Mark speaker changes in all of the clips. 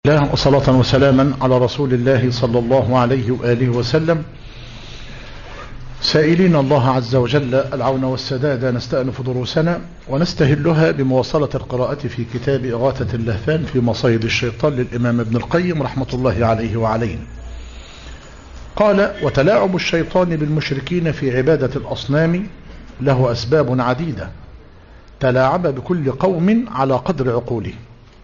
Speaker 1: الله وصلاة وسلاما على رسول الله صلى الله عليه وآله وسلم. سائلين الله عز وجل العون والسداد نستأنف دروسنا ونستهلها بمواصلة القراءة في كتاب إغاثة اللهفان في مصايد الشيطان للإمام ابن القيم رحمة الله عليه وعلينا. قال: وتلاعب الشيطان بالمشركين في عبادة الأصنام له أسباب عديدة تلاعب بكل قوم على قدر عقوله،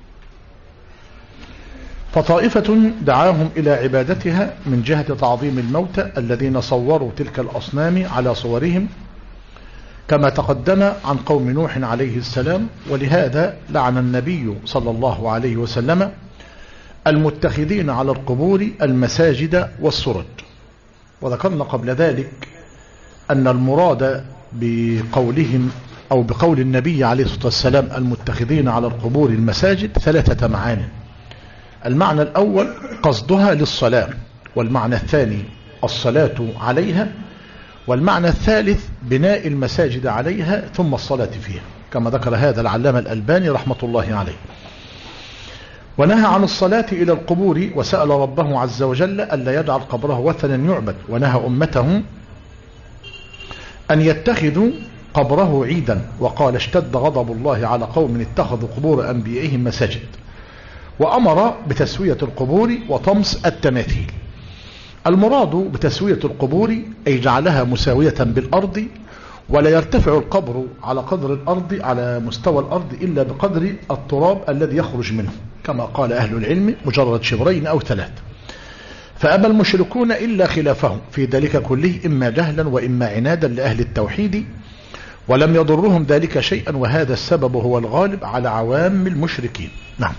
Speaker 1: فطائفة دعاهم إلى عبادتها من جهة تعظيم الموتى الذين صوروا تلك الأصنام على صورهم، كما تقدم عن قوم نوح عليه السلام. ولهذا لعن النبي صلى الله عليه وسلم المتخذين على القبور المساجد والسرج. وذكرنا قبل ذلك أن المراد بقولهم أو بقول النبي عليه الصلاة والسلام المتخذين على القبور المساجد ثلاثة معاني. المعنى الأول قصدها للصلاة، والمعنى الثاني الصلاة عليها، والمعنى الثالث بناء المساجد عليها ثم الصلاة فيها، كما ذكر هذا العلامة الألباني رحمة الله عليه. ونهى عن الصلاة إلى القبور وسأل ربه عز وجل ألا يجعل قبره وثنا يعبد، ونهى أمته أن يتخذوا قبره عيدا، وقال: اشتد غضب الله على قوم اتخذوا قبور أنبيائهم مساجد. وأمر بتسوية القبور وطمس التماثيل. المراد بتسوية القبور أي جعلها مساوية بالأرض، ولا يرتفع القبر على قدر الأرض على مستوى الأرض إلا بقدر التراب الذي يخرج منه، كما قال أهل العلم مجرد شبرين أو 3. فأبى المشركون إلا خلافهم في ذلك كله، إما جهلا وإما عنادا لأهل التوحيد، ولم يضرهم ذلك شيئا، وهذا السبب هو الغالب على عوام المشركين. نعم.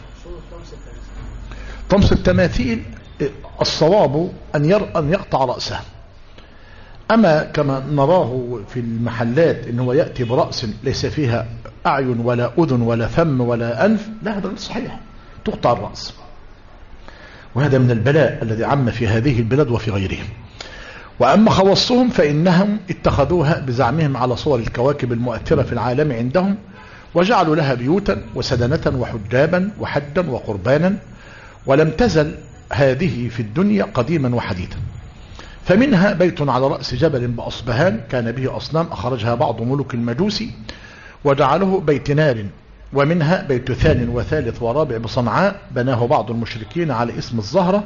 Speaker 1: طمس التماثيل الصواب أن يقطع رأسه، أما كما نراه في المحلات أنه يأتي برأس ليس فيها أعين ولا أذن ولا فم ولا أنف، لا، هذا غير صحيح، تقطع الرأس. وهذا من البلاء الذي عم في هذه البلاد وفي غيرهم. وأما خواصهم فإنهم اتخذوها بزعمهم على صور الكواكب المؤثرة في العالم عندهم، وجعلوا لها بيوتا وسدنة وحجابا وحجا وقربانا، ولم تزل هذه في الدنيا قديما وحديثا. فمنها بيت على رأس جبل بأصبهان كان به أصنام أخرجها بعض ملوك المجوس وجعله بيت نار، ومنها بيت ثان وثالث ورابع بصنعاء بناه بعض المشركين على اسم الزهرة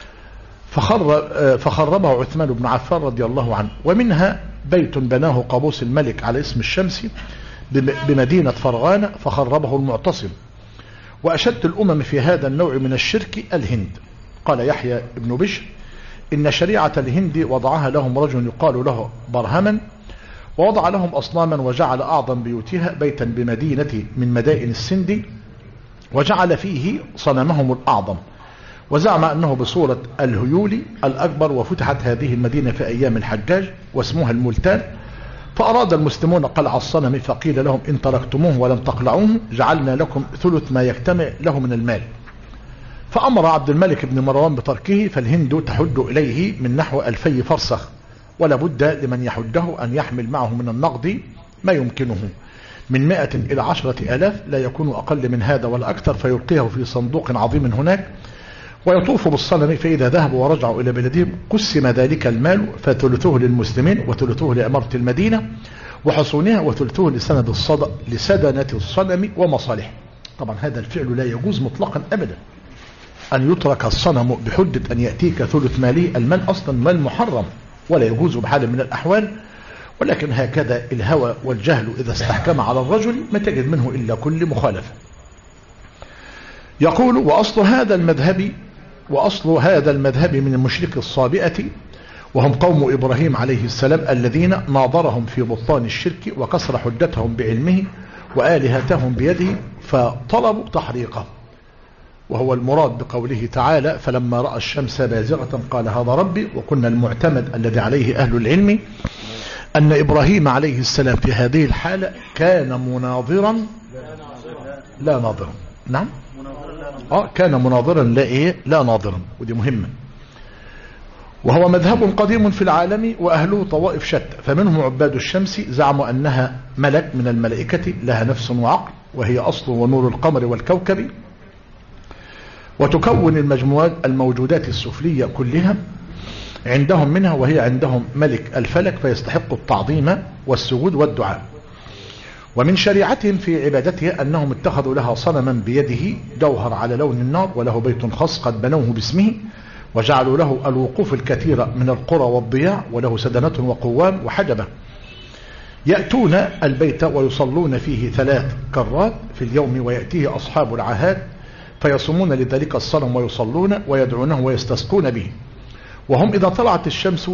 Speaker 1: فخربه عثمان بن عفان رضي الله عنه. ومنها بيت بناه قابوس الملك على اسم الشمس بمدينة فرغانة فخربه المعتصم. وأشد الأمم في هذا النوع من الشرك الهند. قال يحيى بن بشر: إن شريعة الهند وضعها لهم رجل يقال له برهما، ووضع لهم أصناما وجعل أعظم بيوتها بيتا بمدينة من مدائن السند، وجعل فيه صنمهم الأعظم، وزعم أنه بصورة الهيول الأكبر. وفتحت هذه المدينة في أيام الحجاج واسمها الملتان، فأراد المسلمون قلع الصنم، فقيل لهم: إن تركتموه ولم تقلعوه جعلنا لكم ثلث ما يجتمع له من المال. فأمر عبد الملك بن مروان بتركه، فالهند تحج إليه من نحو 2000 فرسخ، ولا بد لمن يحجه أن يحمل معه من النقد ما يمكنه من 100 إلى 10,000، لا يكون أقل من هذا ولا أكثر، فيلقيه في صندوق عظيم هناك ويطوف بالصنم. فإذا ذهبوا ورجعوا إلى بلدهم قسم ذلك المال، فثلثوه للمسلمين وثلثوه لأمارة المدينة وحصونها وثلثوه لسدنة الصنم ومصالحه. طبعا هذا الفعل لا يجوز مطلقا أبدا، أن يترك الصنم بحجة أن يأتيك ثلث ماله. المال أصلا مال محرم ولا يجوز بحال من الأحوال، ولكن هكذا الهوى والجهل إذا استحكم على الرجل ما تجد منه إلا كل مخالفة. يقول: وأصل هذا المذهب من المشرك الصابئة، وهم قوم إبراهيم عليه السلام الذين ناظرهم في بطلان الشرك وكسر حجتهم بعلمه وآلهتهم بيده، فطلبوا تحريقه. وهو المراد بقوله تعالى: فلما رأى الشمس بازغة قال هذا ربي. وكنا المعتمد الذي عليه أهل العلم أن إبراهيم عليه السلام في هذه الحالة كان مناظرا لا ناظرا. نعم، كان مناظرا لا ناظرا، ودي مهمة. وهو مذهب قديم في العالم وأهله طوائف شتى، فمنهم عباد الشمس زعموا أنها ملك من الملائكة لها نفس وعقل، وهي أصل ونور القمر والكوكب. وتكون الموجودات السفلية كلها عندهم منها، وهي عندهم ملك الفلك، فيستحق التعظيم والسجود والدعاء. ومن شريعتهم في عبادتها أنهم اتخذوا لها صنما بيده جوهر على لون النار، وله بيت خاص قد بنوه باسمه، وجعلوا له الوقوف الكثيرة من القرى والضياع، وله سدنة وقوام وحجبة. يأتون البيت ويصلون فيه 3 كرات في اليوم، ويأتيه أصحاب العهاد فيصومون لذلك الصنم ويصلون ويدعونه ويستسقون به. وهم إذا طلعت الشمس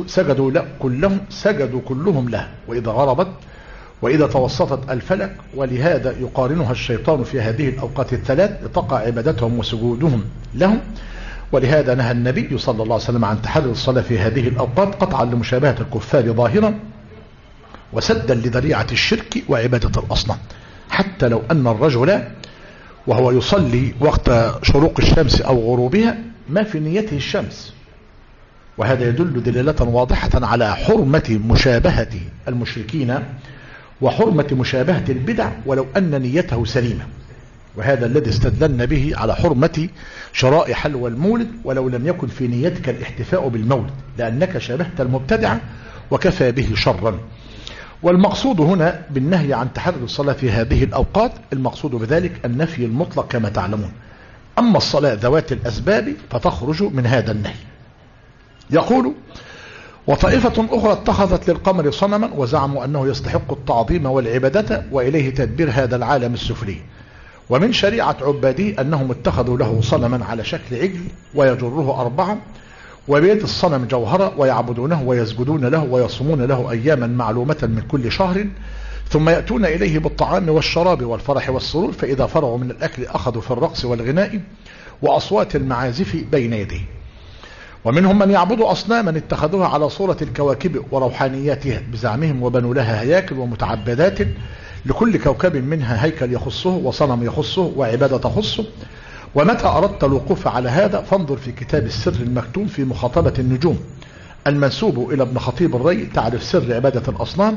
Speaker 1: سجدوا كلهم له، وإذا غربت، وإذا توسطت الفلك. ولهذا يقارنها الشيطان في هذه الأوقات الثلاث لتقع عبادتهم وسجودهم لهم. ولهذا نهى النبي صلى الله عليه وسلم عن تحري الصلاة في هذه الأوقات قطعا لمشابهة الكفار ظاهرا، وسدا لذريعة الشرك وعبادة الأصنام، حتى لو أن الرجل وهو يصلي وقت شروق الشمس أو غروبها ما في نيته الشمس. وهذا يدل دلالة واضحة على حرمة مشابهة المشركين وحرمة مشابهة البدع ولو أن نيته سليمة. وهذا الذي استدللنا به على حرمة شراء حلوى المولد ولو لم يكن في نيتك الاحتفاء بالمولد، لأنك شابهت المبتدعة وكفى به شرا. والمقصود هنا بالنهي عن تحري الصلاة في هذه الأوقات، المقصود بذلك النفي المطلق كما تعلمون. أما الصلاة ذوات الأسباب فتخرج من هذا النهي. يقول: وطائفة أخرى اتخذت للقمر صنما وزعموا أنه يستحق التعظيم والعبادة وإليه تدبير هذا العالم السفلي. ومن شريعة عباده أنهم اتخذوا له صنما على شكل عجل ويجره 4، وبيد الصنم جوهرة، ويعبدونه ويسجدون له ويصومون له أياما معلومة من كل شهر، ثم يأتون إليه بالطعام والشراب والفرح والسرور، فإذا فرغوا من الأكل أخذوا في الرقص والغناء وأصوات المعازف بين يديه. ومنهم من يعبد أصناما اتخذوها على صورة الكواكب وروحانياتها بزعمهم، وبنوا لها هياكل ومتعبدات، لكل كوكب منها هيكل يخصه وصنم يخصه وعبادة تخصه. ومتى أردت الوقوف على هذا فانظر في كتاب السر المكتوم في مخاطبة النجوم المنسوب إلى ابن خطيب الري، تعرف سر عبادة الأصنام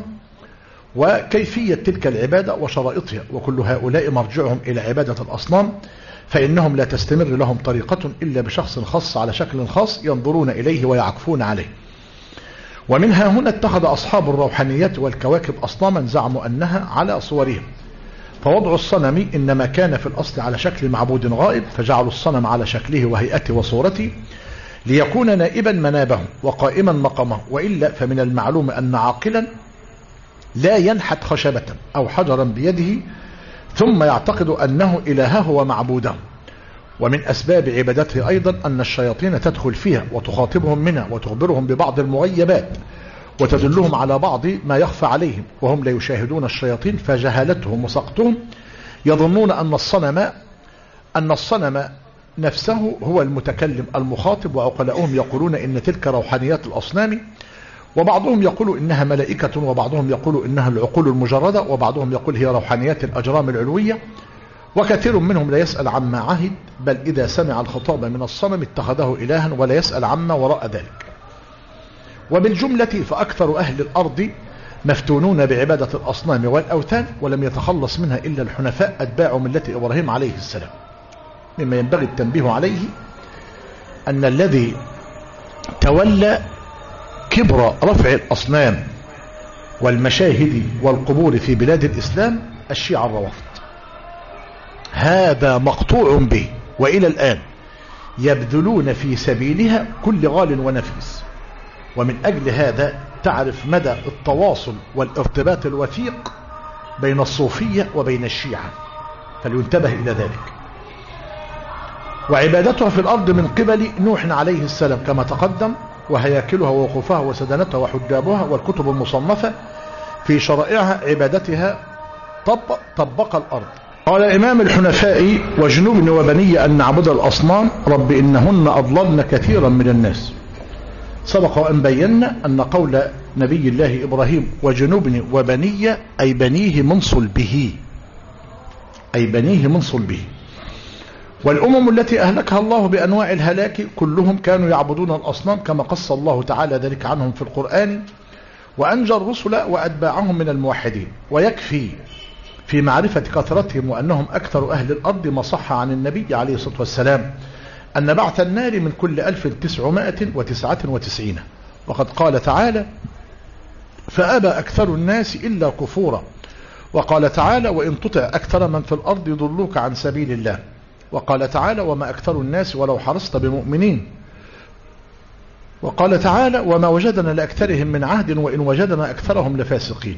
Speaker 1: وكيفية تلك العبادة وشرائطها. وكل هؤلاء مرجعهم إلى عبادة الأصنام، فإنهم لا تستمر لهم طريقة إلا بشخص خاص على شكل خاص ينظرون إليه ويعكفون عليه. ومنها هنا اتخذ أصحاب الروحانيات والكواكب أصناما زعموا أنها على صورهم، فوضع الصنم إنما كان في الأصل على شكل معبود غائب، فجعلوا الصنم على شكله وهيئته وصورته ليكون نائبا منابهم وقائما مقامه. وإلا فمن المعلوم أن عاقلا لا ينحت خشبة أو حجرا بيده ثم يعتقد أنه إلهه ومعبوده. ومن أسباب عبادته أيضا أن الشياطين تدخل فيها وتخاطبهم منها وتخبرهم ببعض المغيبات وتدلهم على بعض ما يخفى عليهم، وهم لا يشاهدون الشياطين، فجهالتهم وسقطهم يظنون أن الصنم نفسه هو المتكلم المخاطب، وعقلاؤهم يقولون إن تلك روحانيات الأصنام، وبعضهم يقول إنها ملائكة، وبعضهم يقول إنها العقول المجردة، وبعضهم يقول هي روحانيات الأجرام العلوية. وكثير منهم لا يسأل عما عهد، بل إذا سمع الخطاب من الصنم اتخذه إلها ولا يسأل عما وراء ذلك. وبالجملة فأكثر أهل الأرض مفتونون بعبادة الأصنام والأوثان، ولم يتخلص منها إلا الحنفاء أتباع ملة إبراهيم عليه السلام. مما ينبغي التنبيه عليه أن الذي تولى كبر رفع الأصنام والمشاهد والقبور في بلاد الإسلام الشيعة الروافض، هذا مقطوع به، وإلى الآن يبذلون في سبيلها كل غال ونفيس. ومن أجل هذا تعرف مدى التواصل والارتباط الوثيق بين الصوفية وبين الشيعة، فلينتبه إلى ذلك. وعبادتها في الأرض من قبل نوح عليه السلام كما تقدم، وهياكلها ووقوفها وسدنتها وحجابها والكتب المصنفة في شرائعها عبادتها طبق الأرض. قال الإمام الحنفائي: واجنبني وبني أن نعبد الأصنام رب إنهن أضللن كثيرا من الناس. سبق وأن بينا أن قول نبي الله إبراهيم وجنبني وبني أي بنيه من صلبه، أي بنيه من صلبه. والأمم التي أهلكها الله بأنواع الهلاك كلهم كانوا يعبدون الأصنام كما قص الله تعالى ذلك عنهم في القرآن، وأنجى الرسل وأتباعهم من الموحدين. ويكفي في معرفة كثرتهم وأنهم أكثر أهل الأرض ما صح عن النبي عليه الصلاة والسلام أن بعث النار من كل 1999. وقد قال تعالى: فأبى أكثر الناس إلا كفورا. وقال تعالى: وإن تطع أكثر من في الأرض يضلوك عن سبيل الله. وقال تعالى: وما أكثر الناس ولو حرصت بمؤمنين. وقال تعالى: وما وجدنا لأكثرهم من عهد وإن وجدنا أكثرهم لفاسقين.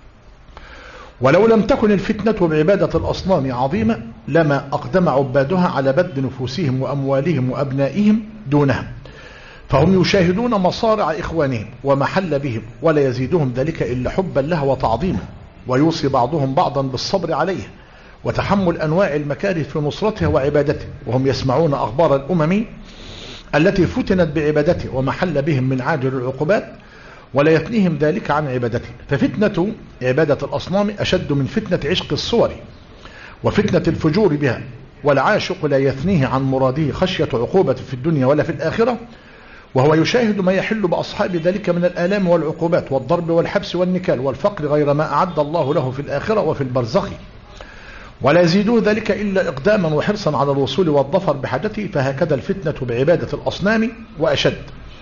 Speaker 1: ولو لم تكن الفتنة بعبادة الأصنام عظيمة لما أقدم عبادها على بذل نفوسهم وأموالهم وأبنائهم دونها، فهم يشاهدون مصارع إخوانهم ومحل بهم، ولا يزيدهم ذلك إلا حبا لها وتعظيما، ويوصي بعضهم بعضا بالصبر عليه وتحمل أنواع المكاره في نصرتها وعبادته، وهم يسمعون أخبار الأمم التي فتنت بعبادته ومحل بهم من عاجل العقوبات، ولا يثنيهم ذلك عن عبادته. ففتنة عبادة الأصنام أشد من فتنة عشق الصور وفتنة الفجور بها، والعاشق لا يثنيه عن مراده خشية عقوبة في الدنيا ولا في الآخرة، وهو يشاهد ما يحل بأصحاب ذلك من الآلام والعقوبات والضرب والحبس والنكال والفقر غير ما أعد الله له في الآخرة وفي البرزخ، ولا يزيدوا ذلك إلا إقداما وحرصا على الوصول والظفر بحاجته. فهكذا الفتنة بعبادة الأصنام وأشد،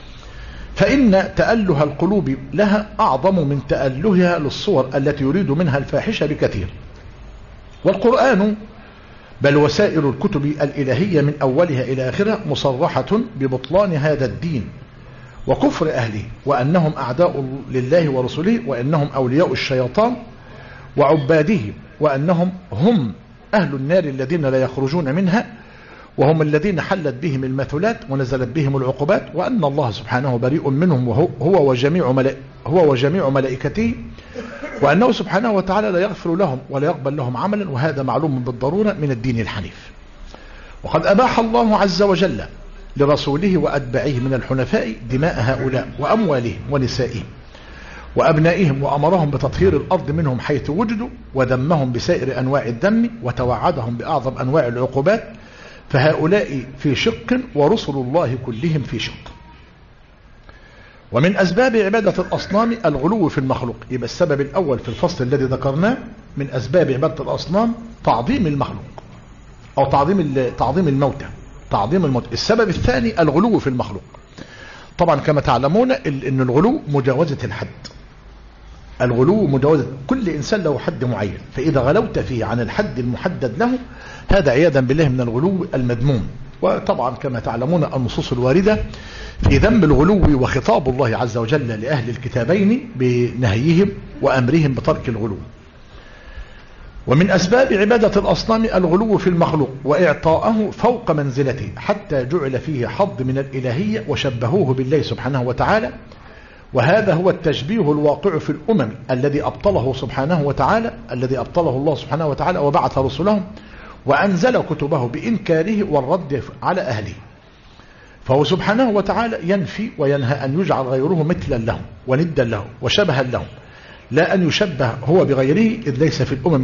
Speaker 1: فإن تأله القلوب لها أعظم من تألهها للصور التي يريد منها الفاحشة بكثير. والقرآن بل وسائر الكتب الإلهية من أولها إلى آخرها مصرحة ببطلان هذا الدين وكفر أهله، وأنهم أعداء لله ورسله، وأنهم أولياء الشيطان وعباده، وأنهم هم أهل النار الذين لا يخرجون منها، وهم الذين حلت بهم المثلات ونزلت بهم العقوبات، وأن الله سبحانه بريء منهم هو وجميع ملائكته، وأنه سبحانه وتعالى لا يغفر لهم ولا يقبل لهم عملا، وهذا معلوم بالضرورة من الدين الحنيف. وقد أباح الله عز وجل لرسوله وأتباعه من الحنفاء دماء هؤلاء وأموالهم ونسائهم وأبنائهم، وأمرهم بتطهير الأرض منهم حيث وجدوا، وذمهم بسائر أنواع الذم، وتوعدهم بأعظم أنواع العقوبات. فهؤلاء في شق ورسل الله كلهم في شق. ومن أسباب عبادة الأصنام الغلو في المخلوق. يبقى السبب الأول في الفصل الذي ذكرناه من أسباب عبادة الأصنام تعظيم المخلوق أو تعظيم الموتى، تعظيم الموتى. السبب الثاني الغلو في المخلوق. طبعا كما تعلمون أن الغلو مجاوزة الحد، الغلو مجاوزة، كل إنسان له حد معين، فإذا غلوت فيه عن الحد المحدد له هذا عياذا بالله من الغلو المذموم. وطبعا كما تعلمون النصوص الواردة في ذم الغلو، وخطاب الله عز وجل لأهل الكتابين بنهيهم وأمرهم بترك الغلو. ومن أسباب عبادة الأصنام الغلو في المخلوق وإعطاءه فوق منزلته، حتى جعل فيه حظ من الإلهية وشبهوه بالله سبحانه وتعالى، وهذا هو التشبيه الواقع في الأمم الذي أبطله الله سبحانه وتعالى وبعث رسلهم وأنزل كتبه بإنكاره والرد على أهله. فهو سبحانه وتعالى ينفي وينهى أن يجعل غيره مثلا له وندا له وشبها له، لا أن يشبه هو بغيره، إذ ليس في الأمم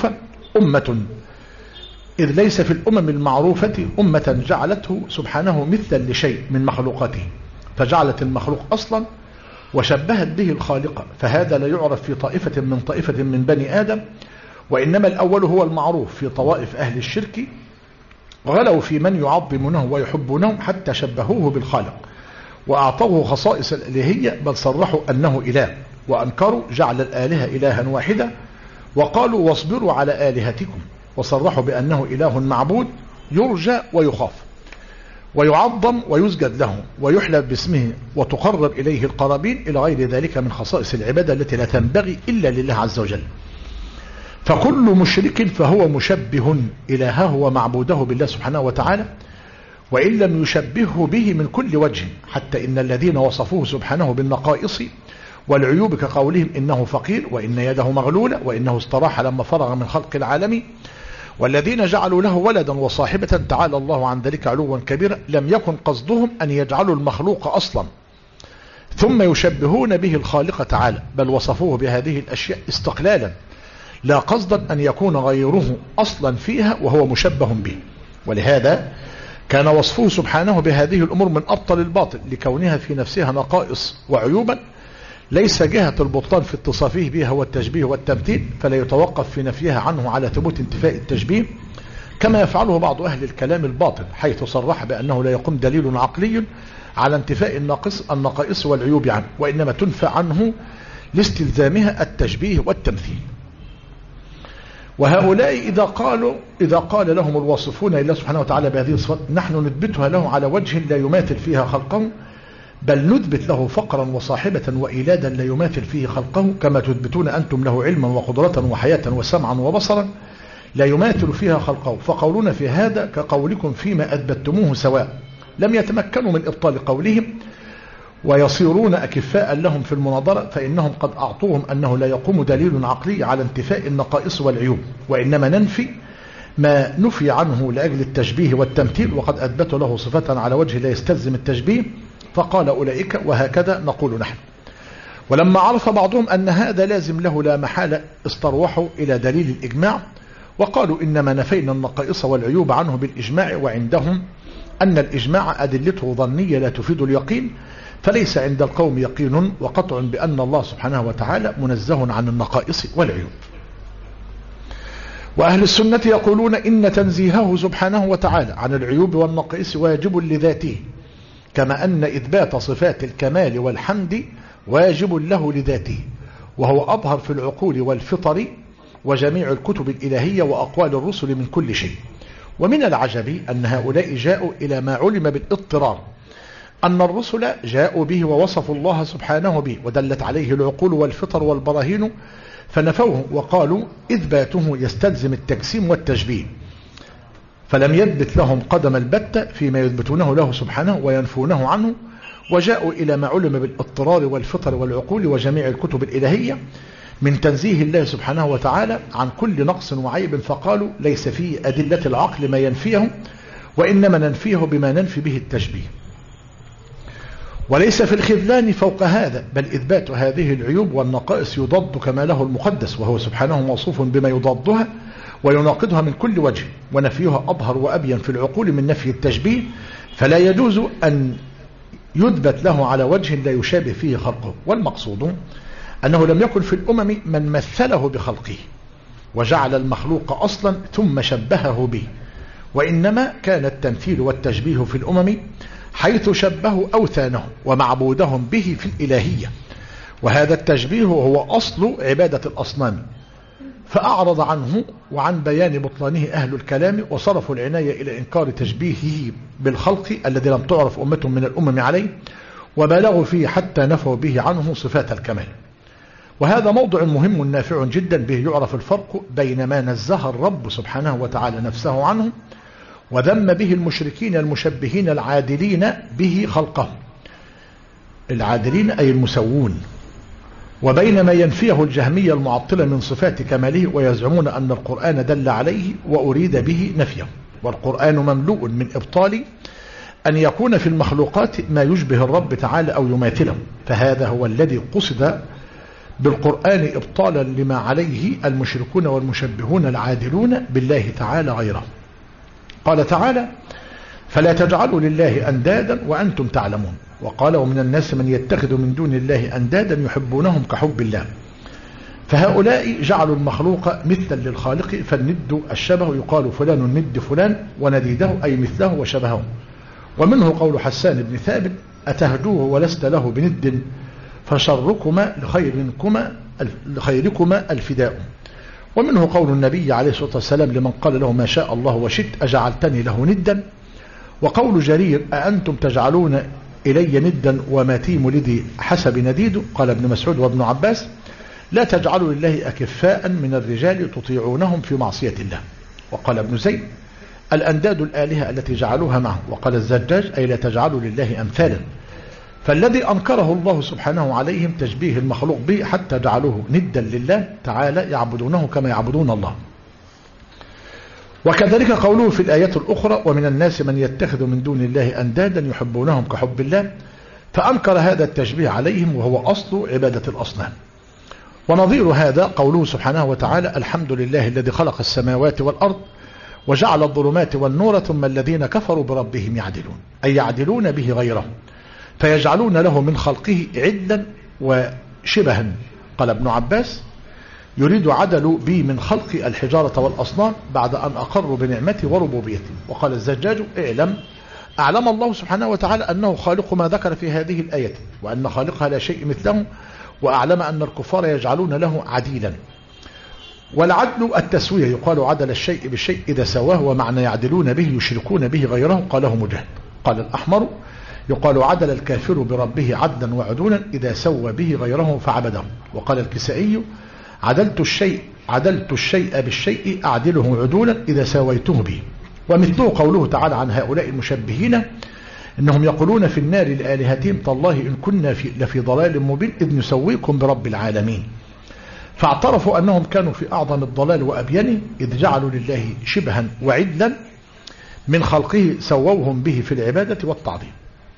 Speaker 1: المعروفة أمة جعلته سبحانه مثلا لشيء من مخلوقاته، فجعلت المخلوق أصلا وشبهت به الخالق، فهذا لا يعرف في طائفة من بني آدم، وإنما الأول هو المعروف في طوائف أهل الشرك، غلوا في من يعظمونه ويحبونه حتى شبهوه بالخالق وأعطوه خصائص الإلهية، بل صرحوا أنه إله، وأنكروا جعل الآلهة إلها واحدة، وقالوا واصبروا على آلهتكم، وصرحوا بأنه إله معبود يرجى ويخاف ويعظم ويسجد له ويحلف باسمه وتقرب إليه القرابين، إلى غير ذلك من خصائص العبادة التي لا تنبغي إلا لله عز وجل. فكل مشرك فهو مشبه إلهه ومعبوده بالله سبحانه وتعالى، وإن لم يشبهه به من كل وجه، حتى إن الذين وصفوه سبحانه بالنقائص والعيوب كقولهم إنه فقير وإن يده مغلولة وإنه استراح لما فرغ من خلق العالم، والذين جعلوا له ولدا وصاحبة تعالى الله عن ذلك علوا كبيرا، لم يكن قصدهم أن يجعلوا المخلوق أصلا ثم يشبهون به الخالق تعالى، بل وصفوه بهذه الأشياء استقلالا، لا قصدا أن يكون غيره أصلا فيها وهو مشبه به. ولهذا كان وصفه سبحانه بهذه الأمور من أبطل الباطل، لكونها في نفسها نقائص وعيوبا، ليس جهة البطلان في اتصافه بها والتشبيه والتمثيل، فلا يتوقف في نفيها عنه على ثبوت انتفاء التشبيه، كما يفعله بعض أهل الكلام الباطل، حيث صرح بأنه لا يقوم دليل عقلي على انتفاء النقائص والعيوب عنه، وإنما تنفى عنه لاستلزامها التشبيه والتمثيل. وهؤلاء إذا قال لهم الواصفون لله سبحانه وتعالى بهذه الصفات نحن نثبتها له على وجه لا يماثل فيها خلقه، بل نثبت له فقرا وصاحبة وإيلادا لا يماثل فيه خلقه، كما تثبتون أنتم له علما وقدرة وحياة وسمعا وبصرا لا يماثل فيها خلقه، فقولنا في هذا كقولكم فيما أثبتموه سواء. لم يتمكنوا من إبطال قولهم ويصيرون أكفاء لهم في المناظرة، فإنهم قد أعطوهم أنه لا يقوم دليل عقلي على انتفاء النقائص والعيوب، وإنما ننفي ما نفي عنه لأجل التشبيه والتمثيل، وقد أثبتوا له صفة على وجه لا يستلزم التشبيه، فقال أولئك وهكذا نقول نحن. ولما عرف بعضهم أن هذا لازم له لا محالة استروحوا إلى دليل الإجماع، وقالوا إنما نفينا النقائص والعيوب عنه بالإجماع، وعندهم أن الإجماع أدلته ظنية لا تفيد اليقين، فليس عند القوم يقين وقطع بأن الله سبحانه وتعالى منزه عن النقائص والعيوب. وأهل السنة يقولون إن تنزيهه سبحانه وتعالى عن العيوب والنقائص واجب لذاته، كما أن إثبات صفات الكمال والحمد واجب له لذاته، وهو أظهر في العقول والفطر وجميع الكتب الإلهية وأقوال الرسل من كل شيء. ومن العجب أن هؤلاء جاءوا إلى ما علم بالاضطرار أن الرسل جاءوا به ووصفوا الله سبحانه به، ودلت عليه العقول والفطر والبراهين، فنفوه وقالوا إثباته يستلزم التجسيم والتشبيه، فلم يثبت لهم قدم البتة فيما يثبتونه له سبحانه وينفونه عنه، وجاءوا إلى ما علم بالاضطرار والفطر والعقول وجميع الكتب الإلهية من تنزيه الله سبحانه وتعالى عن كل نقص وعيب، فقالوا ليس في أدلة العقل ما ينفيه، وإنما ننفيه بما ننفي به التشبيه. وليس في الخذلان فوق هذا، بل إثبات هذه العيوب والنقائص يضاد كماله المقدس، وهو سبحانه موصوف بما يضادها ويناقضها من كل وجه، ونفيها أظهر وأبين في العقول من نفي التشبيه، فلا يجوز أن يثبت له على وجه لا يشابه فيه خلقه. والمقصود أنه لم يكن في الأمم من مثله بخلقه وجعل المخلوق أصلا ثم شبهه به، وإنما كان التمثيل والتشبيه في الأمم حيث شبهوا أوثانهم ومعبودهم به في الإلهية، وهذا التشبيه هو أصل عبادة الأصنام، فأعرض عنه وعن بيان بطلانه أهل الكلام، وصرفوا العناية إلى إنكار تشبيهه بالخلق الذي لم تعرف أمة من الأمم عليه، وبالغوا فيه حتى نفوا به عنه صفات الكمال. وهذا موضع مهم نافع جدا، به يعرف الفرق بين ما نزه الرب سبحانه وتعالى نفسه عنه وذم به المشركين المشبهين العادلين به خلقه، العادلين أي المسوون، وبين ما ينفيه الجهمية المعطلة من صفات كماله ويزعمون أن القرآن دل عليه وأريد به نفيه. والقرآن مملوء من إبطال أن يكون في المخلوقات ما يشبه الرب تعالى أو يماثله، فهذا هو الذي قصد بالقرآن إبطالا لما عليه المشركون والمشبهون العادلون بالله تعالى غيره. قال تعالى: فلا تجعلوا لله أندادا وأنتم تعلمون. وقال: ومن الناس من يتخذ من دون الله أندادا يحبونهم كحب الله. فهؤلاء جعلوا المخلوق مثلا للخالق، فالند الشبه يقال فلان ند فلان، ونديده أي مثله وشبهه. ومنه قول حسان بن ثابت: أتهجوه ولست له بند، فشركما لخيركما الفداء. ومنه قول النبي عليه الصلاة والسلام لمن قال له: ما شاء الله وشئت أجعلتني له ندا. وقول جرير: أأنتم تجعلون إلي ندا وماتي مولدي حسب نديد. قال ابن مسعود وابن عباس: لا تجعلوا لله أكفاء من الرجال تطيعونهم في معصية الله. وقال ابن زيد: الأنداد الآلهة التي جعلوها معه. وقال الزجاج: أي لا تجعلوا لله أمثالا. فالذي أنكره الله سبحانه عليهم تشبيه المخلوق به حتى جعلوه ندا لله تعالى، يعبدونه كما يعبدون الله. وكذلك قوله في الآيات الأخرى: ومن الناس من يتخذ من دون الله أندادا يحبونهم كحب الله، فأنكر هذا التشبيه عليهم وهو أصل عبادة الأصنام. ونظير هذا قوله سبحانه وتعالى: الحمد لله الذي خلق السماوات والأرض وجعل الظلمات والنور ثم الذين كفروا بربهم يعدلون، أي يعدلون به غيره، فيجعلون له من خلقه عدلا وشبها. قال ابن عباس: يريد عدل بي من خلق الحجارة والأصنام بعد أن أقروا بنعمتي وربوبيتي. وقال الزجاج: أعلم الله سبحانه وتعالى أنه خالق ما ذكر في هذه الآية، وأن خالقها لا شيء مثله، وأعلم أن الكفار يجعلون له عديلا. والعدل التسوية، يقال عدل الشيء بالشيء إذا سواه، ومعنى يعدلون به يشركون به غيره، قاله مجاهد. قال الأحمر: يقال عدل الكافر بربه عدلا وعدولا إذا سوى به غيره فعبده. وقال الكسائي: عدلت الشيء بالشيء أعدله عدولا إذا سويته به. ومثله قوله تعالى عن هؤلاء المشبهين: إنهم يقولون في النار لآلهتهم تالله إن كنا لفي ضلال مبين إذ نسويكم برب العالمين. فاعترفوا أنهم كانوا في أعظم الضلال وأبينه، إذ جعلوا لله شبها وعدلا من خلقه سووهم به في العبادة والتعظيم.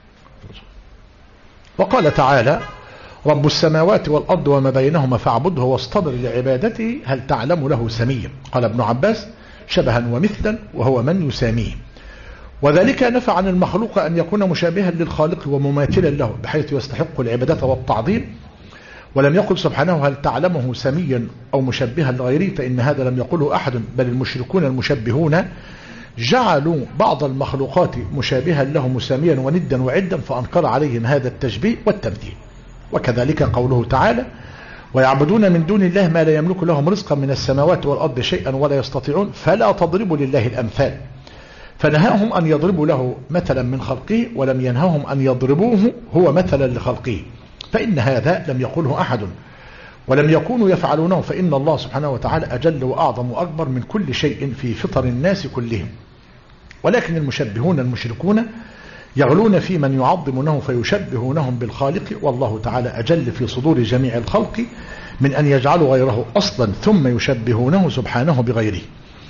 Speaker 1: وقال تعالى: رب السماوات والأرض وما بينهما فاعبده واصطبر لعبادته هل تعلم له سميا. قال ابن عباس: شبها ومثلا، وهو من يساميه. وذلك نفى عن المخلوق أن يكون مشابها للخالق ومماثلا له بحيث يستحق العبادة والتعظيم، ولم يقل سبحانه هل تعلمه سميا أو مشبها لغيره، فإن هذا لم يقله أحد، بل المشركون المشبهون جعلوا بعض المخلوقات مشابها له مساميا وندا وعدا، فأنكر عليهم هذا التشبيه والتمثيل. وكذلك قوله تعالى: ويعبدون من دون الله ما لا يملك لهم رزقا من السماوات والأرض شيئا ولا يستطيعون فلا تضربوا لله الأمثال. فنهاهم أن يضربوا له مثلا من خلقه، ولم ينهاهم أن يضربوه هو مثلا لخلقه، فإن هذا لم يقوله أحد ولم يكونوا يفعلونه، فإن الله سبحانه وتعالى أجل وأعظم وأكبر من كل شيء في فطر الناس كلهم. ولكن المشبهون المشركون يغلون في من يعظمونه فيشبهونهم بالخالق، والله تعالى أجل في صدور جميع الخلق من أن يجعلوا غيره أصلا ثم يشبهونه سبحانه بغيره.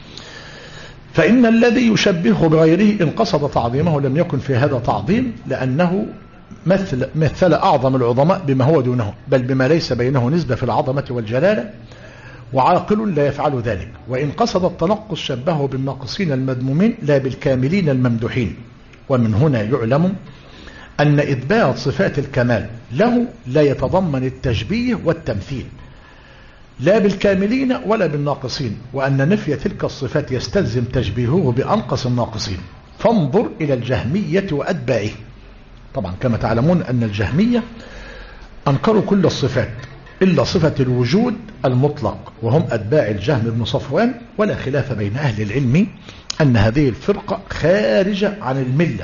Speaker 1: فإن الذي يشبهه بغيره إن قصد تعظيمه لم يكن في هذا تعظيم، لأنه مثل أعظم العظماء بما هو دونه، بل بما ليس بينه نسبة في العظمة والجلالة، وعاقل لا يفعل ذلك. وإن قصد التنقص شبهه بالناقصين المذمومين لا بالكاملين الممدوحين. ومن هنا يعلم أن إثبات صفات الكمال له لا يتضمن التشبيه والتمثيل، لا بالكاملين ولا بالناقصين، وأن نفي تلك الصفات يستلزم تشبيهه بأنقص الناقصين. فانظر إلى الجهمية وأتباعه. طبعا كما تعلمون أن الجهمية أنكروا كل الصفات إلا صفة الوجود المطلق، وهم أتباع الجهم بن صفوان. ولا خلاف بين أهل العلم أن هذه الفرقة خارجة عن الملة،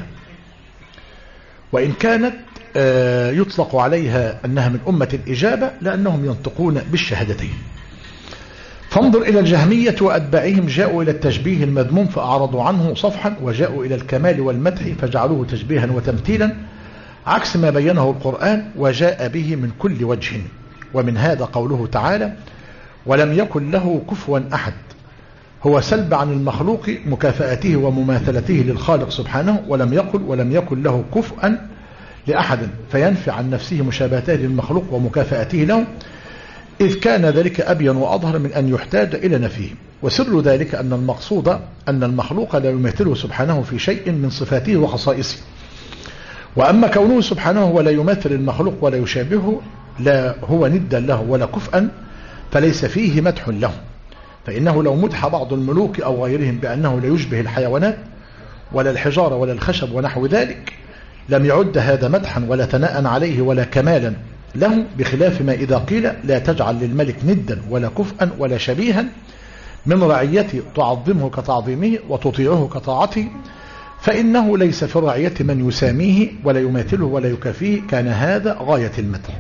Speaker 1: وإن كانت يطلق عليها أنها من أمة الإجابة لأنهم ينطقون بالشهادتين. فانظر إلى الجهمية وأتباعهم، جاءوا إلى التشبيه المذموم فأعرضوا عنه صفحا، وجاءوا إلى الكمال والمدح فجعلوه تشبيها وتمثيلا، عكس ما بينه القرآن وجاء به من كل وجه. ومن هذا قوله تعالى: ولم يكن له كفوا أحد، هو سلب عن المخلوق مكافأته ومماثلته للخالق سبحانه، ولم يكن له كفوا لأحد، فينفي عن نفسه مشابهته للمخلوق ومكافأته له، إذ كان ذلك أبين وأظهر من أن يحتاج إلى نفيه. وسر ذلك أن المقصود أن المخلوق لا يمثله سبحانه في شيء من صفاته وخصائصه. وأما كونه سبحانه ولا يمثل المخلوق ولا يشابهه، لا هو ندا له ولا كفءا، فليس فيه مدح له. فإنه لو مدح بعض الملوك أو غيرهم بأنه لا يشبه الحيوانات ولا الحجارة ولا الخشب ونحو ذلك، لم يعد هذا مدحا ولا ثناء عليه ولا كمالا له، بخلاف ما إذا قيل لا تجعل للملك ندا ولا كفءا ولا شبيها من رعيته تعظمه كتعظيمه وتطيعه كطاعته، فإنه ليس في الرعية من يساميه ولا يماثله ولا يكافيه، كان هذا غاية المدح.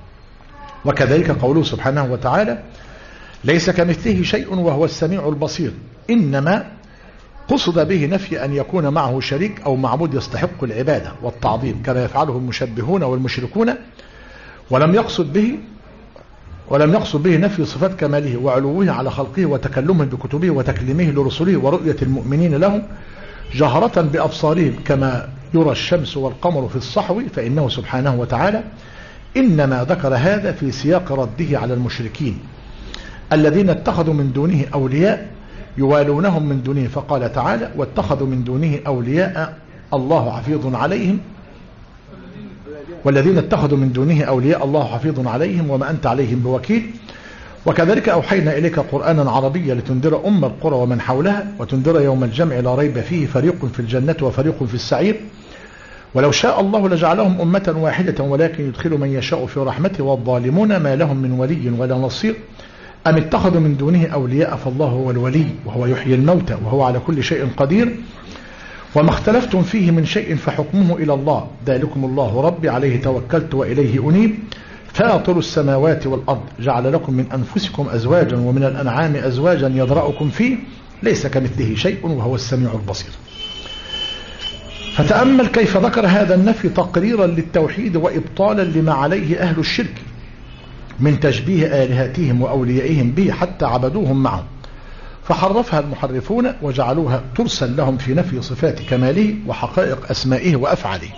Speaker 1: وكذلك قوله سبحانه وتعالى: ليس كمثله شيء وهو السميع البصير، إنما قصد به نفي أن يكون معه شريك أو معبود يستحق العبادة والتعظيم كما يفعله المشبهون والمشركون، ولم يقصد به نفي صفات كماله وعلوه على خلقه وتكلمه بكتبه وتكليمه لرسله ورؤية المؤمنين له جهرة بأبصارهم كما يرى الشمس والقمر في الصحو، فإنه سبحانه وتعالى إنما ذكر هذا في سياق رده على المشركين الذين اتخذوا من دونه أولياء يوالونهم من دونه، فقال تعالى: واتخذوا من دونه أولياء الله حفيظ عليهم، والذين اتخذوا من دونه أولياء الله حفيظ عليهم وما أنت عليهم بوكيل. وكذلك أوحينا إليك قرآنا عربيا لتنذر أم القرى ومن حولها وتنذر يوم الجمع لا ريب فيه فريق في الجنة وفريق في السعير ولو شاء الله لجعلهم أمة واحدة ولكن يدخل من يشاء في رحمته والظالمون ما لهم من ولي ولا نصير أم اتخذوا من دونه أولياء فالله هو الولي وهو يحيي الموتى وهو على كل شيء قدير وما اختلفتم فيه من شيء فحكمه إلى الله ذلكم الله ربي عليه توكلت وإليه أنيب فاطر السماوات والأرض جعل لكم من أنفسكم أزواجا ومن الأنعام أزواجا يذرأكم فيه ليس كمثله شيء وهو السميع البصير. فتأمل كيف ذكر هذا النفي تقريرا للتوحيد وإبطالا لما عليه أهل الشرك من تشبيه آلهتهم وأوليائهم به حتى عبدوهم معه فحرفها المحرفون وجعلوها ترسل لهم في نفي صفات كماله وحقائق أسمائه وأفعاله.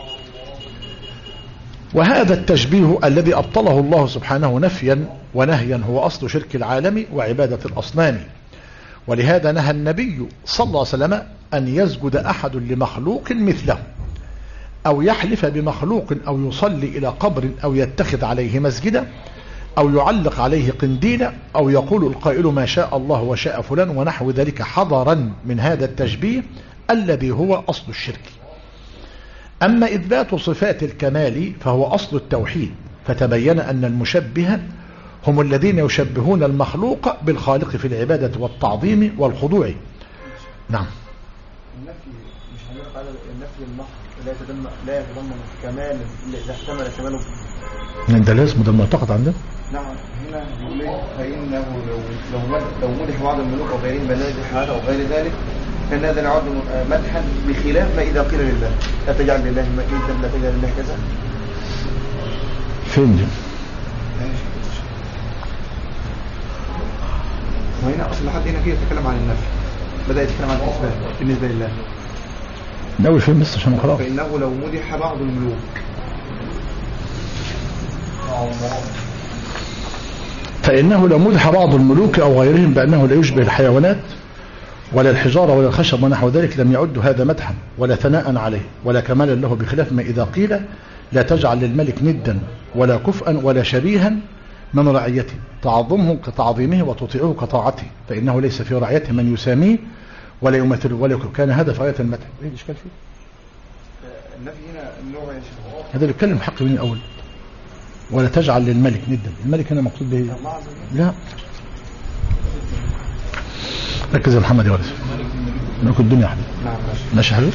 Speaker 1: وهذا التشبيه الذي أبطله الله سبحانه نفيا ونهيا هو أصل شرك العالم وعبادة الأصنام. ولهذا نهى النبي صلى الله عليه وسلم أن يسجد أحد لمخلوق مثله أو يحلف بمخلوق أو يصلي إلى قبر أو يتخذ عليه مسجدا أو يعلق عليه قنديلا أو يقول القائل ما شاء الله وشاء فلان ونحو ذلك حذرا من هذا التشبيه الذي هو أصل الشرك. أما إثبات صفات الكمال فهو أصل التوحيد فتبين أن المشبه هم الذين يشبهون المخلوق بالخالق في العبادة والتعظيم والخضوع. نعم.
Speaker 2: النفي مش هنقول على النفي المحض لا يتضمن كمال إذا احتمل كماله.
Speaker 1: ده لازم ده المعتقد عندنا.
Speaker 2: نعم هنا بيقول ايه فإنه لو مدح بعض الملوك أو غيرهم بنادح هذا أو غير ذلك كان هذا يعد مدحا بخلاف ما إذا قيل لله لا تجعل لله مكيدا لا تجعل لله كذا.
Speaker 1: فين دي؟
Speaker 2: وهنا أصل لحد هنا كده يتكلم عن النفي بدأ يتكلم عن الإثبات بالنسبة لله.
Speaker 1: ناوي فين بس عشان خلاص.
Speaker 2: فإنه لو مدح بعض الملوك
Speaker 1: فإنه لو مدح بعض الملوك أو غيرهم بأنه لا يشبه الحيوانات ولا الحجارة ولا الخشب ونحو ذلك لم يعد هذا مدحا ولا ثناء عليه ولا كمالا له بخلاف ما إذا قيل لا تجعل للملك ندا ولا كفءا ولا شبيها من رعيته تعظمه كتعظيمه وتطيعه كطاعته فإنه ليس في رعيته من يساميه ولا يمثله ولا كان هذا في غاية المدح. ايه الاشكال فيه؟
Speaker 2: النفي هنا اللغة يا شيخ
Speaker 1: هذا بيتكلم حق من الأول ولا تجعل للملك ندا. الملك هنا مقصود به لا ركز يا محمد يا ولد ملك الدنيا يا حبيبي. ماشي حبيبي.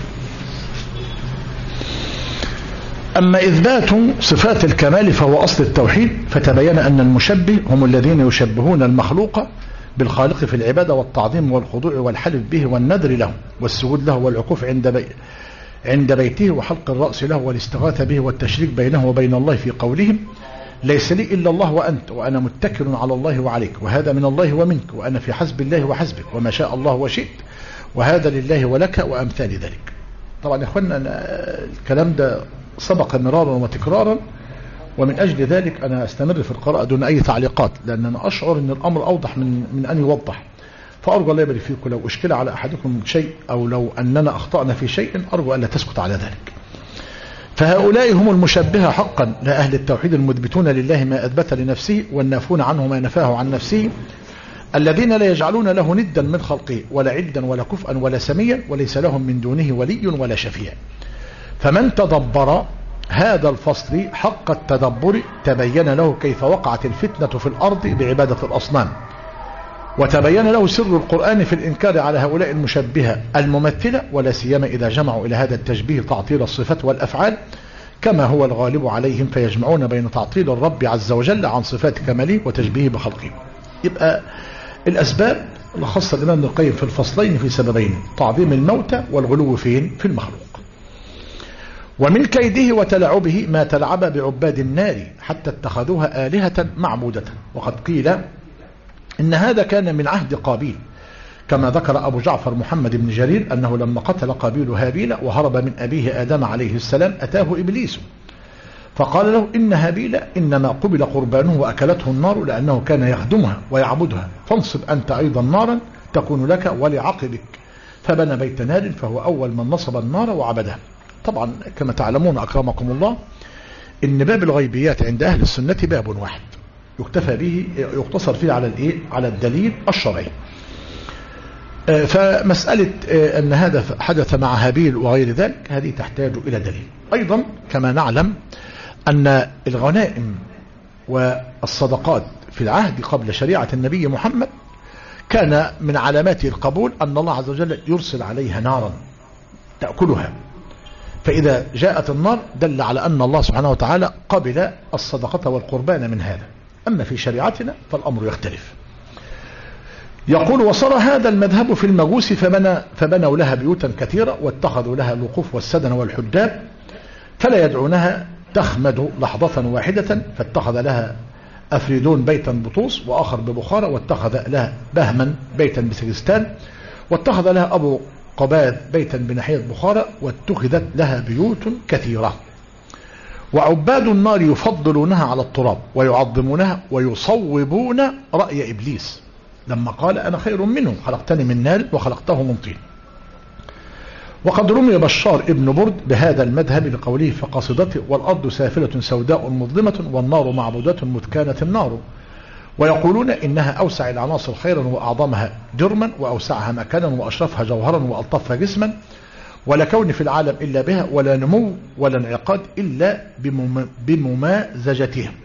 Speaker 1: أما إثبات صفات الكمال فهو أصل التوحيد فتبين أن المشبه هم الذين يشبهون المخلوق بالخالق في العبادة والتعظيم والخضوع والحلف به والنذر له والسجود له والعكوف عند بيته وحلق الرأس له والاستغاثة به والتشريك بينه وبين الله في قولهم ليس لي إلا الله وأنت وأنا متكل على الله وعليك وهذا من الله ومنك وأنا في حسب الله وحسبك وما شاء الله وشئت وهذا لله ولك وأمثال ذلك. طبعا يا أخوانا الكلام ده سبق مرارا وتكرارا ومن أجل ذلك أنا أستمر في القراءة دون أي تعليقات لأن أنا أشعر أن الأمر أوضح من أن يوضح. فأرجو الله يبارك فيكم لو أشكل على أحدكم شيء أو لو أننا أخطأنا في شيء أرجو أن لا تسكت على ذلك. فهؤلاء هم المشبهة حقا لأهل التوحيد المثبتون لله ما أثبت لنفسه والنافون عنه ما نفاه عن نفسه الذين لا يجعلون له ندا من خلقه ولا عدا ولا كفءا ولا سميا وليس لهم من دونه ولي ولا شفيع. فمن تدبر هذا الفصل حق التدبر تبين له كيف وقعت الفتنة في الأرض بعبادة الأصنام وتبين له سر القرآن في الإنكار على هؤلاء المشبهة الممثلة ولا سيما إذا جمعوا إلى هذا التشبيه تعطيل الصفات والأفعال كما هو الغالب عليهم فيجمعون بين تعطيل الرب عز وجل عن صفات كماله وتشبيه بخلقه. يبقى الأسباب لخص الإمام ابن القيم في الفصلين في سببين تعظيم الموتى والغلو فين في المخلوق. ومن كيده وتلعبه ما تلعب بعباد النار حتى اتخذوها آلهة معبودة وقد قيل إن هذا كان من عهد قابيل كما ذكر أبو جعفر محمد بن جرير أنه لما قتل قابيل هابيل وهرب من أبيه آدم عليه السلام أتاه إبليس فقال له إن هابيل إنما قبل قربانه وأكلته النار لأنه كان يخدمها ويعبدها فانصب أنت أيضا نارا تكون لك ولعقبك فبنى بيت نار فهو أول من نصب النار وعبدها. طبعا كما تعلمون أكرمكم الله إن باب الغيبيات عند أهل السنة باب واحد يكتفى به يقتصر فيه على الدليل الشرعي. فمسألة أن هذا حدث مع هابيل وغير ذلك هذه تحتاج إلى دليل. أيضا كما نعلم أن الغنائم والصدقات في العهد قبل شريعة النبي محمد كان من علامات القبول أن الله عز وجل يرسل عليها نارا تأكلها، فإذا جاءت النار دل على أن الله سبحانه وتعالى قبل الصدقة والقربان من هذا. أما في شريعتنا فالأمر يختلف. يقول: وصار هذا المذهب في المجوس فبنوا لها بيوتا كثيرة واتخذوا لها الوقوف والسدن والحجاب، فلا يدعونها تخمد لحظة واحدة، فاتخذ لها أفريدون بيتا بطوس وآخر ببخارى، واتخذ لها بهما بيتا بسجستان، واتخذ لها أبو قباد بيتا بناحية بخارى، واتخذت لها بيوت كثيرة. وعباد النار يفضلونها على التراب ويعظمونها ويصوبون رأي إبليس لما قال: أنا خير منه، خلقتني من نار وخلقته من طين. وقد رمي بشار ابن برد بهذا المذهب بقوله: فقصدته والأرض سافلة سوداء مظلمة والنار معبودة متكانة النار. ويقولون إنها أوسع العناصر خيرا وأعظمها جرما وأوسعها مكانا وأشرفها جوهرا وألطفها جسما، ولا كون في العالم إلا بها، ولا نمو ولا انعقاد إلا بممازجتها.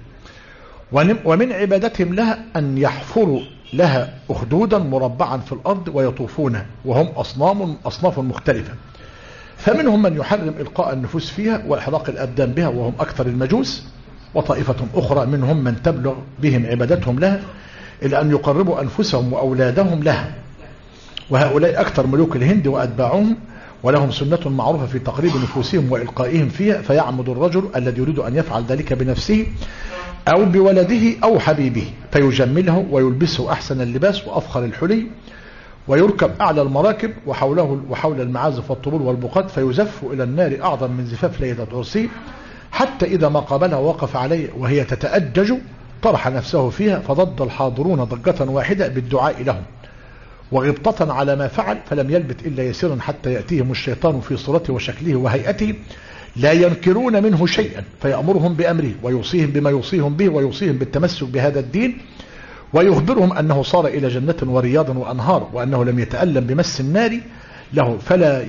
Speaker 1: ومن عبادتهم لها أن يحفروا لها أخدودا مربعا في الأرض ويطوفون، وهم أصناف مختلفة، فمنهم من يحرم إلقاء النفوس فيها وإحراق الأبدان بها وهم أكثر المجوس، وطائفة أخرى منهم من تبلغ بهم عبادتهم لها إلى أن يقربوا أنفسهم وأولادهم لها، وهؤلاء أكثر ملوك الهند وأتباعهم، ولهم سنة معروفة في تقريب نفوسهم وإلقائهم فيها، فيعمد الرجل الذي يريد أن يفعل ذلك بنفسه أو بولده أو حبيبه فيجمله ويلبسه أحسن اللباس وأفخر الحلي، ويركب أعلى المراكب وحول المعازف والطبول والبقات، فيزف إلى النار أعظم من زفاف ليلة عرسه، حتى إذا ما قابلها وقف عليه وهي تتأجج طرح نفسه فيها، فضد الحاضرون ضجة واحدة بالدعاء لهم وغبطة على ما فعل، فلم يلبث إلا يسيرا حتى يأتيهم الشيطان في صورته وشكله وهيئته لا ينكرون منه شيئا، فيأمرهم بأمره ويوصيهم بما يوصيهم به، ويوصيهم بالتمسك بهذا الدين، ويخبرهم أنه صار إلى جنة ورياض وأنهار، وأنه لم يتألم بمس النار له،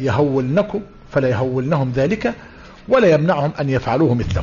Speaker 1: فلا يهولنهم ذلك ولا يمنعهم أن يفعلوه مثله.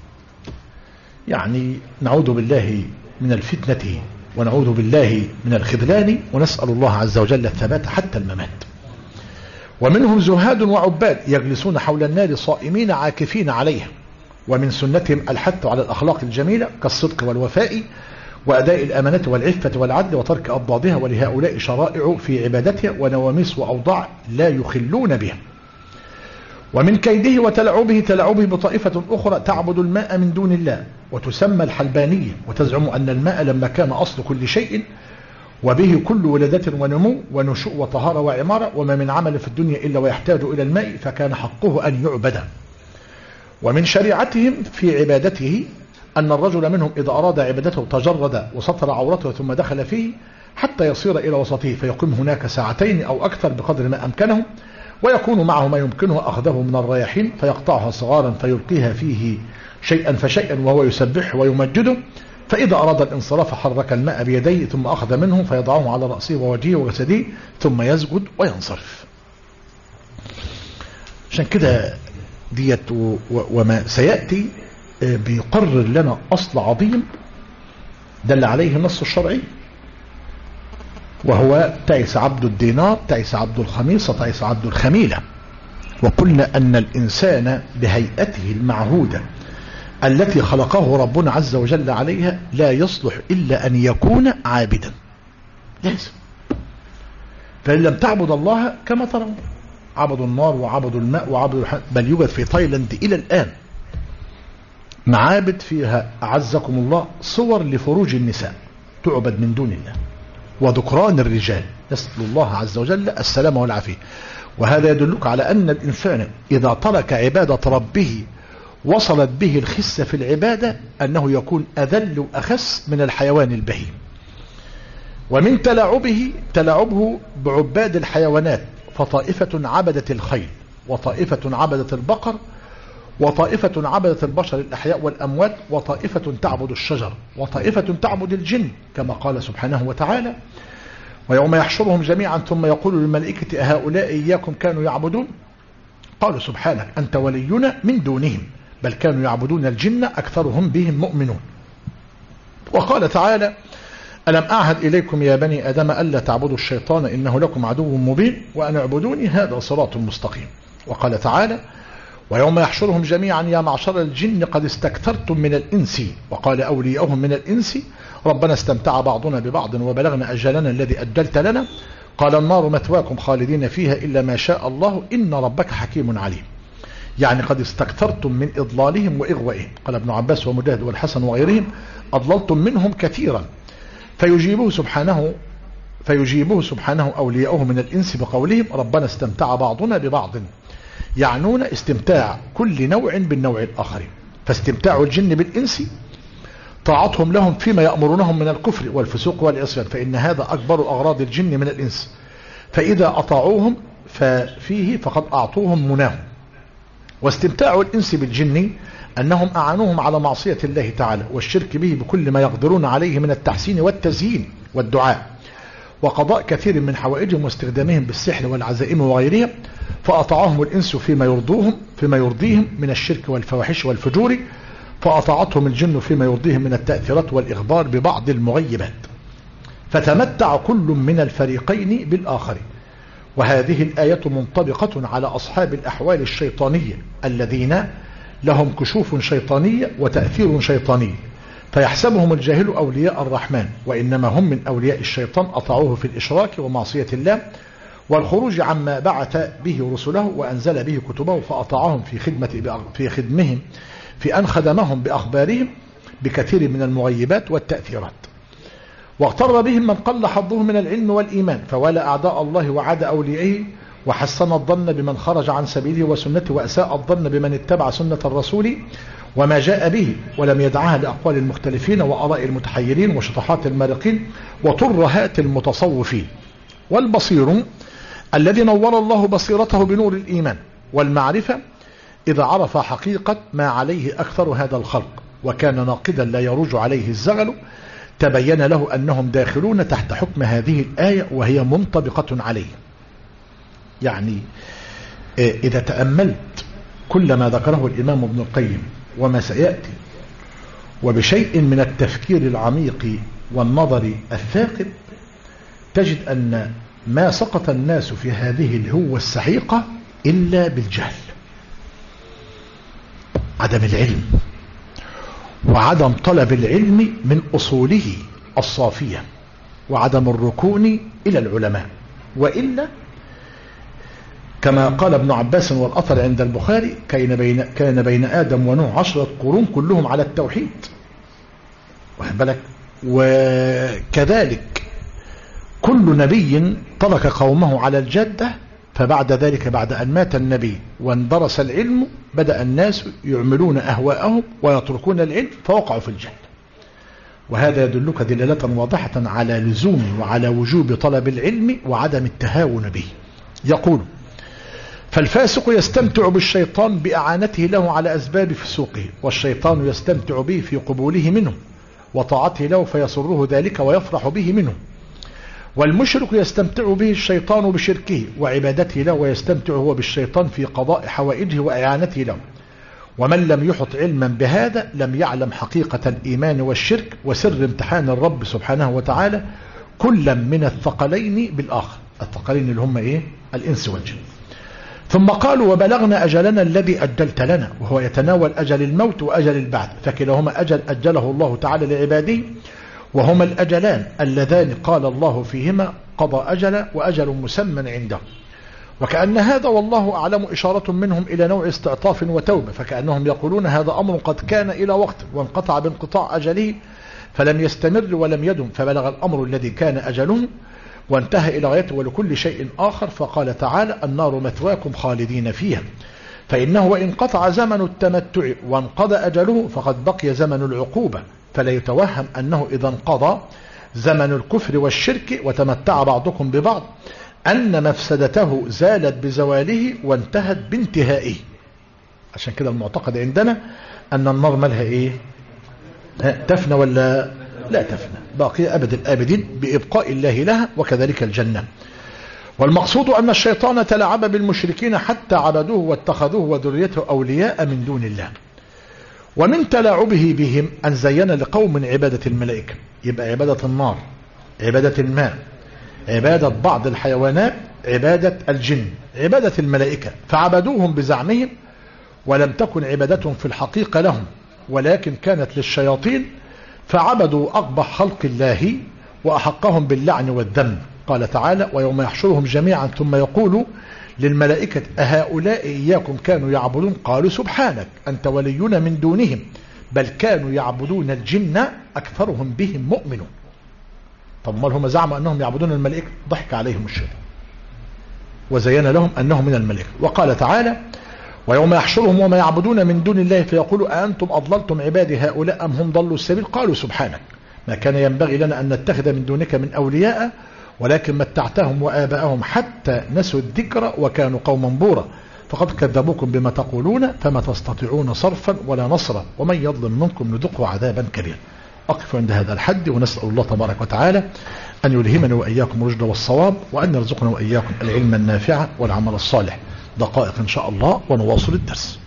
Speaker 1: يعني نعوذ بالله من الفتنة ونعوذ بالله من الخذلان، ونسأل الله عز وجل الثبات حتى الممات. ومنهم زهاد وعباد يجلسون حول النار صائمين عاكفين عليها، ومن سنتهم الحث على الأخلاق الجميلة كالصدق والوفاء وأداء الأمانة والعفة والعدل وترك أضدادها، ولهؤلاء شرائع في عبادتها ونواميس وأوضاع لا يخلون بها. ومن كيده وتلعبه بطائفة أخرى تعبد الماء من دون الله وتسمى الحلبانية، وتزعم أن الماء لما كان أصل كل شيء وبه كل ولادة ونمو ونشوء وطهارة وعمارة، وما من عمل في الدنيا إلا ويحتاج إلى الماء، فكان حقه أن يعبد. ومن شريعتهم في عبادته أن الرجل منهم إذا أراد عبادته تجرد وسطر عورته ثم دخل فيه حتى يصير إلى وسطه، فيقيم هناك ساعتين أو أكثر بقدر ما أمكنه، ويكون معه ما يمكنه أخذه من الرياحين فيقطعها صغارا فيلقيها فيه شيئا فشيئا وهو يسبح ويمجده، فإذا أراد الانصراف حرك الماء بيديه ثم أخذ منه فيضعه على رأسه ووجهه وجسده ثم يسجد وينصرف. عشان كده ديت وما سيأتي بيقرر لنا أصل عظيم دل عليه النص الشرعي، وهو تعس عبد الدينار، تعس عبد الخميصة، تعس عبد الخميلة. وقلنا أن الإنسان بهيئته المعهودة التي خلقه ربنا عز وجل عليها لا يصلح إلا أن يكون عابدا، لازم. فإن لم تعبد الله كما ترون عبدوا النار وعبدوا الماء وعبدوا بل يوجد في تايلاند إلى الآن معابد فيها أعزكم الله صور لفروج النساء تعبد من دون الله وذكران الرجال، نسأل الله عز وجل السلامة والعافية. وهذا يدلك على أن الإنسان إذا ترك عبادة ربه وصلت به الخسة في العبادة أنه يكون أذل وأخس من الحيوان البهيم. ومن تلاعبه بعباد الحيوانات، فطائفة عبدت الخيل وطائفة عبدت البقر وطائفة عبدت البشر الأحياء والأموات، وطائفة تعبد الشجر، وطائفة تعبد الجن، كما قال سبحانه وتعالى: ويوم يحشرهم جميعا ثم يقول للملائكة أهؤلاء إياكم كانوا يعبدون؟ قالوا سبحانك أنت ولينا من دونهم بل كانوا يعبدون الجن أكثرهم بهم مؤمنون. وقال تعالى: ألم أعهد إليكم يا بني آدم ألا تعبدوا الشيطان إنه لكم عدو مبين وأن اعبدوني هذا صراط مستقيم. وقال تعالى: ويوم يحشرهم جميعا يا معشر الجن قد استكثرتم من الإنس. وقال أولياؤهم من الإنس: ربنا استمتع بعضنا ببعض وبلغنا أجلنا الذي أجلت لنا قال النار مثواكم خالدين فيها إلا ما شاء الله إن ربك حكيم عليم. يعني قد استكثرتم من إضلالهم وإغوائهم. قال ابن عباس ومجاهد والحسن وغيرهم: أضللتم منهم كثيرا. فيجيبه سبحانه أولياؤه من الإنس بقولهم: ربنا استمتع بعضنا ببعض، يعنون استمتاع كل نوع بالنوع الآخر. فاستمتاع الجن بالإنس طاعتهم لهم فيما يأمرونهم من الكفر والفسوق والعصيان، فإن هذا أكبر أغراض الجن من الإنس، فإذا أطاعوهم ففيه فقد أعطوهم مناهم. واستمتاع الإنس بالجن أنهم أعانوهم على معصية الله تعالى والشرك به بكل ما يقدرون عليه من التحسين والتزيين والدعاء وقضاء كثير من حوائجهم واستخدامهم بالسحر والعزائم وغيرها، فأطاعهم الإنس فيما يرضيهم من الشرك والفواحش والفجور، فأطاعتهم الجن فيما يرضيهم من التأثيرات والإخبار ببعض المغيبات، فتمتع كل من الفريقين بالآخر. وهذه الآية منطبقة على أصحاب الأحوال الشيطانية الذين لهم كشوف شيطانية وتأثير شيطاني، فيحسبهم الجاهل أولياء الرحمن وإنما هم من أولياء الشيطان أطاعوه في الإشراك ومعصية الله والخروج عما بعث به رسله وأنزل به كتبه، فأطاعهم في خدمهم في أن خدمهم بأخبارهم بكثير من المغيبات والتأثيرات. واغتر بهم من قل حظه من العلم والإيمان، فوالى أعداء الله وعاد أوليائه، وحسن الظن بمن خرج عن سبيله وسنته، وأساء الظن بمن اتبع سنة الرسول وما جاء به، ولم يدعها لأقوال المختلفين وآراء المتحيرين وشطحات المارقين وترهات المتصوفين. والبصير الذي نور الله بصيرته بنور الإيمان والمعرفة إذا عرف حقيقة ما عليه أكثر هذا الخلق وكان ناقدا لا يروج عليه الزغل، تبين له أنهم داخلون تحت حكم هذه الآية وهي منطبقة عليه. يعني إذا تأملت كل ما ذكره الإمام ابن القيم وما سيأتي وبشيء من التفكير العميق والنظر الثاقب، تجد أن ما سقط الناس في هذه الهوة السحيقة إلا بالجهل، عدم العلم وعدم طلب العلم من أصوله الصافية وعدم الركون إلى العلماء. وإلا كما قال ابن عباس والأثر عند البخاري: كان بين آدم ونوح 10 قرون كلهم على التوحيد، واخد بالك؟ وكذلك كل نبي ترك قومه على الجادة، فبعد ذلك بعد أن مات النبي واندرس العلم بدأ الناس يعملون أهواءهم ويتركون العلم فوقعوا في الجهل. وهذا يدلك دلالة واضحة على لزوم وعلى وجوب طلب العلم وعدم التهاون به. يقول: فالفاسق يستمتع بالشيطان بإعانته له على أسباب فسوقه، والشيطان يستمتع به في قبوله منه وطاعته له فيسره ذلك ويفرح به منه. والمشرك يستمتع به الشيطان بشركه وعبادته له، ويستمتع هو بالشيطان في قضاء حوائجه وإعانته له. ومن لم يحط علما بهذا لم يعلم حقيقة الإيمان والشرك وسر امتحان الرب سبحانه وتعالى كلا من الثقلين بالآخر. الثقلين اللي هم إيه؟ الإنس والجن. ثم قالوا: وبلغنا أجلنا الذي أجلت لنا، وهو يتناول أجل الموت وأجل البعث، فكلاهما أجل أجله الله تعالى لعباده، وهما الأجلان اللذان قال الله فيهما: قضى أجل وأجل مسمى عنده. وكأن هذا والله أعلم إشارة منهم إلى نوع استعطاف وتوبة، فكأنهم يقولون: هذا أمر قد كان إلى وقت وانقطع بانقطاع أجله فلم يستمر ولم يدم، فبلغ الأمر الذي كان أجله وانتهى إلى غايته ولكل شيء آخر. فقال تعالى: النار مثواكم خالدين فيها. فإنه وإن قطع زمن التمتع وانقضى أجله فقد بقي زمن العقوبة، فلا يتوهم أنه إذا انقضى زمن الكفر والشرك وتمتع بعضكم ببعض أن مفسدته زالت بزواله وانتهت بانتهائه. عشان كده المعتقد عندنا أن النار مالها إيه؟ تفنى ولا لا تفنى؟ باقية أبد الآبدين بإبقاء الله لها، وكذلك الجنة. والمقصود أن الشيطان تلاعب بالمشركين حتى عبدوه واتخذوه وذريته أولياء من دون الله. ومن تلاعبه بهم أن زين لقوم عبادة الملائكة، يبقى عبادة النار، عبادة الماء، عبادة بعض الحيوانات، عبادة الجن، عبادة الملائكة، فعبدوهم بزعمهم، ولم تكن عبادتهم في الحقيقة لهم، ولكن كانت للشياطين، فعبدوا أقبح خلق الله وأحقهم باللعن والذم. قال تعالى: ويوم يحشرهم جميعا ثم يقول للملائكة أهؤلاء إياكم كانوا يعبدون قالوا سبحانك أنت ولينا من دونهم بل كانوا يعبدون الجن أكثرهم بهم مؤمنون. طب ما هم زعموا أنهم يعبدون الملائكة؟ ضحك عليهم الشيطان وزين لهم أنهم من الملائكة. وقال تعالى: ويوم يحشرهم وما يعبدون من دون الله فيقولوا أأنتم أضللتم عبادي هؤلاء أم هم ضلوا السبيل قالوا سبحانك ما كان ينبغي لنا أن نتخذ من دونك من أولياء ولكن متعتهم وآباءهم حتى نسوا الذكر وكانوا قوما بورا فقد كذبوكم بما تقولون فما تستطيعون صرفا ولا نصرا ومن يظلم منكم نذقه عذابا كبيرا. أقف عند هذا الحد ونسأل الله تبارك وتعالى أن يلهمنا وإياكم الرشد والصواب وأن يرزقنا وإياكم العلم النافع والعمل الصالح. دقائق إن شاء الله ونواصل الدرس.